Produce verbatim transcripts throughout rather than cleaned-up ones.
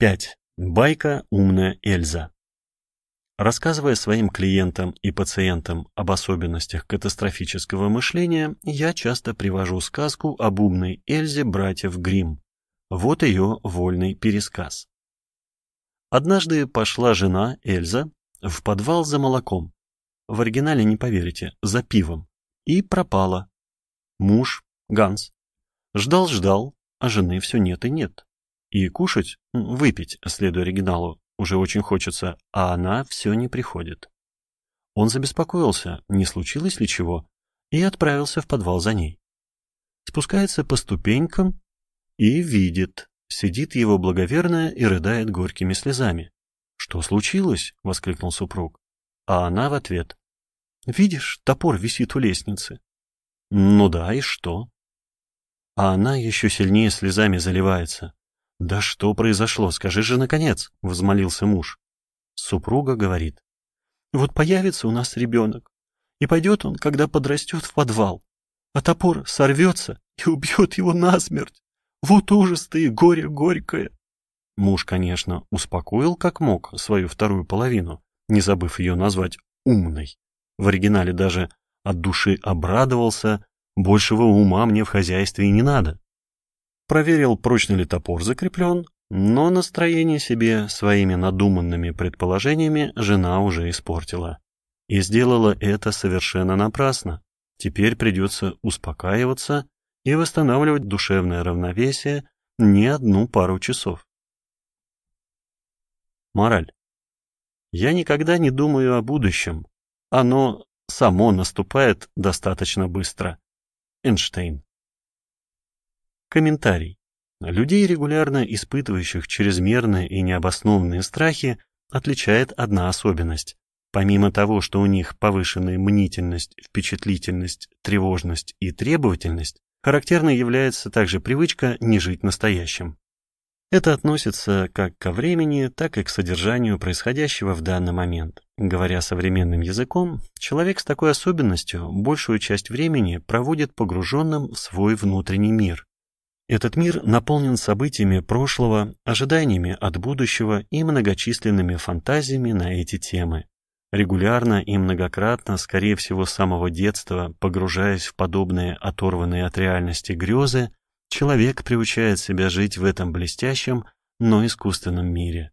пять. Байка «Умная Эльза». Рассказывая своим клиентам и пациентам об особенностях катастрофического мышления, я часто привожу сказку об умной Эльзе братьев Гримм. Вот ее вольный пересказ. Однажды пошла жена Эльза в подвал за молоком. В оригинале, не поверите, за пивом. И пропала. Муж, Ганс, ждал-ждал, а жены все нет и нет. И кушать, выпить, следуя оригиналу, уже очень хочется, а она все не приходит. Он забеспокоился, не случилось ли чего, и отправился в подвал за ней. Спускается по ступенькам и видит, сидит его благоверная и рыдает горькими слезами. «Что случилось?» — воскликнул супруг. А она в ответ: «Видишь, топор висит у лестницы». «Ну да, и что?» А она еще сильнее слезами заливается. «Да что произошло, скажи же наконец», — взмолился муж. Супруга говорит: «Вот появится у нас ребенок, и пойдет он, когда подрастет, в подвал, а топор сорвется и убьет его насмерть. Вот ужас-то и горе горькое». Муж, конечно, успокоил как мог свою вторую половину, не забыв ее назвать умной. В оригинале даже от души обрадовался: большего ума мне в хозяйстве и не надо. Проверил, прочно ли топор закреплен, но настроение себе своими надуманными предположениями жена уже испортила. И сделала это совершенно напрасно. Теперь придется успокаиваться и восстанавливать душевное равновесие не одну пару часов. Мораль. Я никогда не думаю о будущем. Оно само наступает достаточно быстро. Эйнштейн. Комментарий. Людей, регулярно испытывающих чрезмерные и необоснованные страхи, отличает одна особенность. Помимо того, что у них повышенная мнительность, впечатлительность, тревожность и требовательность, характерной является также привычка не жить настоящим. Это относится как ко времени, так и к содержанию происходящего в данный момент. Говоря современным языком, человек с такой особенностью большую часть времени проводит погруженным в свой внутренний мир. Этот мир наполнен событиями прошлого, ожиданиями от будущего и многочисленными фантазиями на эти темы. Регулярно и многократно, скорее всего с самого детства, погружаясь в подобные оторванные от реальности грезы, человек приучает себя жить в этом блестящем, но искусственном мире.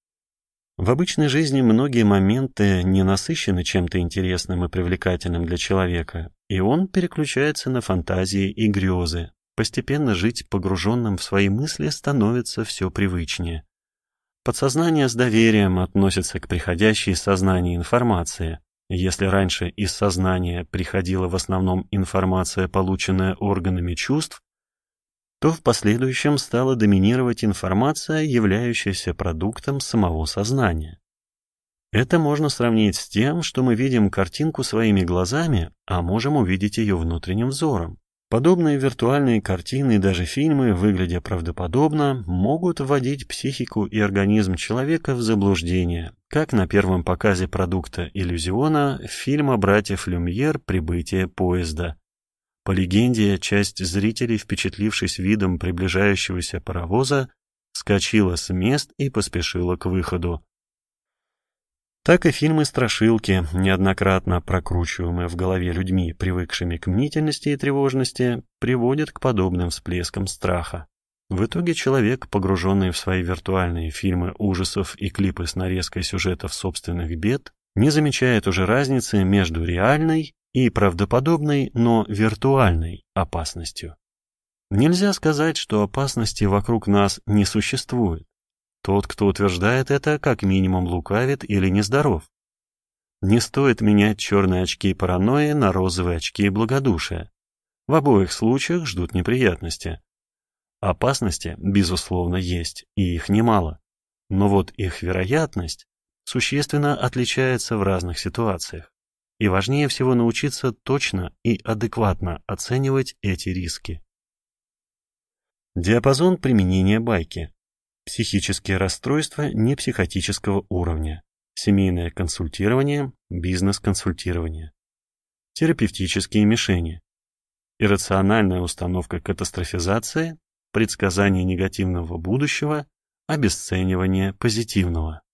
В обычной жизни многие моменты не насыщены чем-то интересным и привлекательным для человека, и он переключается на фантазии и грезы. Постепенно жить погруженным в свои мысли становится все привычнее. Подсознание с доверием относится к приходящей из сознания информации. Если раньше из сознания приходила в основном информация, полученная органами чувств, то в последующем стала доминировать информация, являющаяся продуктом самого сознания. Это можно сравнить с тем, что мы видим картинку своими глазами, а можем увидеть ее внутренним взором. Подобные виртуальные картины и даже фильмы, выглядя правдоподобно, могут вводить психику и организм человека в заблуждение, как на первом показе продукта иллюзиона фильма братьев Люмьер «Прибытие поезда». По легенде, часть зрителей, впечатлившись видом приближающегося паровоза, вскочила с мест и поспешила к выходу. Так и фильмы-страшилки, неоднократно прокручиваемые в голове людьми, привыкшими к мнительности и тревожности, приводят к подобным всплескам страха. В итоге человек, погруженный в свои виртуальные фильмы ужасов и клипы с нарезкой сюжетов собственных бед, не замечает уже разницы между реальной и правдоподобной, но виртуальной опасностью. Нельзя сказать, что опасности вокруг нас не существует. Тот, кто утверждает это, как минимум лукавит или нездоров. Не стоит менять черные очки паранойи на розовые очки благодушия. В обоих случаях ждут неприятности. Опасности, безусловно, есть, и их немало. Но вот их вероятность существенно отличается в разных ситуациях. И важнее всего научиться точно и адекватно оценивать эти риски. Диапазон применения байки. Психические расстройства непсихотического уровня. Семейное консультирование, бизнес-консультирование. Терапевтические мишени. Иррациональная установка катастрофизации, предсказание негативного будущего, обесценивание позитивного.